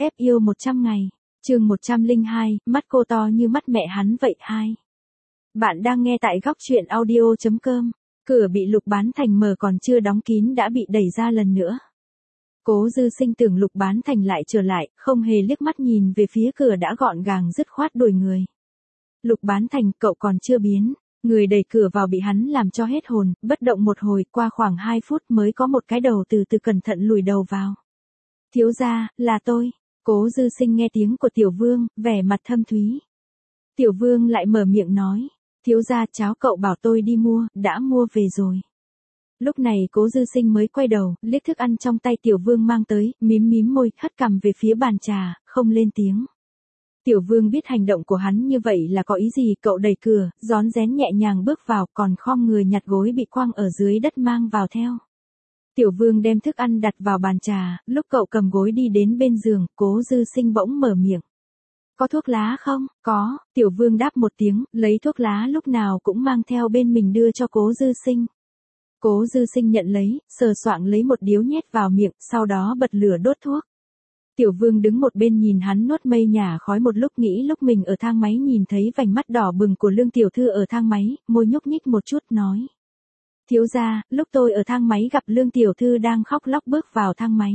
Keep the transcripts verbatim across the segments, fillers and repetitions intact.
ép yêu một trăm ngày. Chương một trăm lẻ hai, mắt cô to như mắt mẹ hắn vậy hai. Bạn đang nghe tại góc truyện audio chấm com. Cửa bị Lục Bán Thành mở còn chưa đóng kín đã bị đẩy ra lần nữa. Cố Dư Sinh tưởng Lục Bán Thành lại trở lại, không hề liếc mắt nhìn về phía cửa đã gọn gàng dứt khoát đuổi người. Lục Bán Thành, cậu còn chưa biến. Người đẩy cửa vào bị hắn làm cho hết hồn, bất động một hồi, qua khoảng hai phút mới có một cái đầu từ từ cẩn thận lùi đầu vào. Thiếu gia, là tôi. Cố Dư Sinh nghe tiếng của Tiểu Vương, vẻ mặt thâm thúy. Tiểu Vương lại mở miệng nói, thiếu gia, cháo cậu bảo tôi đi mua, đã mua về rồi. Lúc này Cố Dư Sinh mới quay đầu, liếc thức ăn trong tay Tiểu Vương mang tới, mím mím môi, hất cằm về phía bàn trà, không lên tiếng. Tiểu Vương biết hành động của hắn như vậy là có ý gì, cậu đẩy cửa, rón rén nhẹ nhàng bước vào, còn khom người nhặt gối bị quăng ở dưới đất mang vào theo. Tiểu Vương đem thức ăn đặt vào bàn trà, lúc cậu cầm gối đi đến bên giường, Cố Dư Sinh bỗng mở miệng. Có thuốc lá không? Có, Tiểu Vương đáp một tiếng, lấy thuốc lá lúc nào cũng mang theo bên mình đưa cho Cố Dư Sinh. Cố Dư Sinh nhận lấy, sờ soạng lấy một điếu nhét vào miệng, sau đó bật lửa đốt thuốc. Tiểu Vương đứng một bên nhìn hắn nuốt mây nhả khói một lúc, nghĩ lúc mình ở thang máy nhìn thấy vành mắt đỏ bừng của Lương Tiểu Thư ở thang máy, môi nhúc nhích một chút nói. Thiếu gia, lúc tôi ở thang máy gặp Lương Tiểu Thư đang khóc lóc bước vào thang máy.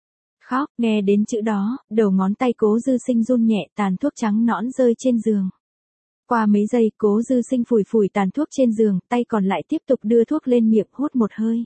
Khóc, nghe đến chữ đó, đầu ngón tay Cố Dư Sinh run nhẹ, tàn thuốc trắng nõn rơi trên giường. Qua mấy giây, Cố Dư Sinh phủi phủi tàn thuốc trên giường, tay còn lại tiếp tục đưa thuốc lên miệng hút một hơi.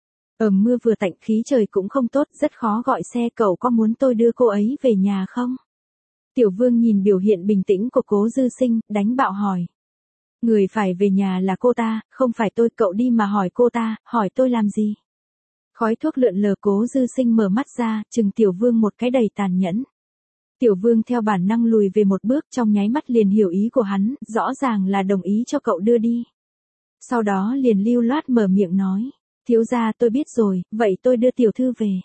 Ẩm mưa vừa tạnh, khí trời cũng không tốt, rất khó gọi xe, cậu có muốn tôi đưa cô ấy về nhà không? Tiểu Vương nhìn biểu hiện bình tĩnh của Cố Dư Sinh, đánh bạo hỏi. Người phải về nhà là cô ta, không phải tôi, cậu đi mà hỏi cô ta, hỏi tôi làm gì? Khói thuốc lượn lờ, Cố Dư Sinh mở mắt ra, chừng Tiểu Vương một cái đầy tàn nhẫn. Tiểu Vương theo bản năng lùi về một bước, trong nháy mắt liền hiểu ý của hắn, rõ ràng là đồng ý cho cậu đưa đi. Sau đó liền lưu loát mở miệng nói. Thiếu gia, tôi biết rồi, vậy tôi đưa Tiểu Thư về.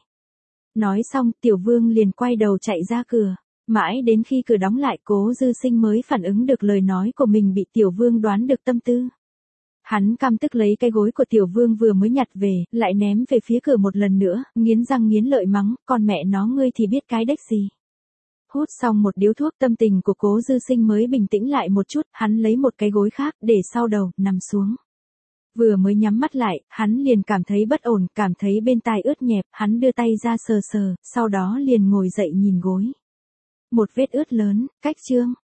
Nói xong, Tiểu Vương liền quay đầu chạy ra cửa. Mãi đến khi cửa đóng lại, Cố Dư Sinh mới phản ứng được lời nói của mình bị Tiểu Vương đoán được tâm tư. Hắn căm tức lấy cái gối của Tiểu Vương vừa mới nhặt về, lại ném về phía cửa một lần nữa, nghiến răng nghiến lợi mắng, con mẹ nó ngươi thì biết cái đếch gì. Hút xong một điếu thuốc, tâm tình của Cố Dư Sinh mới bình tĩnh lại một chút, hắn lấy một cái gối khác, để sau đầu, nằm xuống. Vừa mới nhắm mắt lại, hắn liền cảm thấy bất ổn, cảm thấy bên tai ướt nhẹp, hắn đưa tay ra sờ sờ, sau đó liền ngồi dậy nhìn gối. Một vết ướt lớn, cách chương.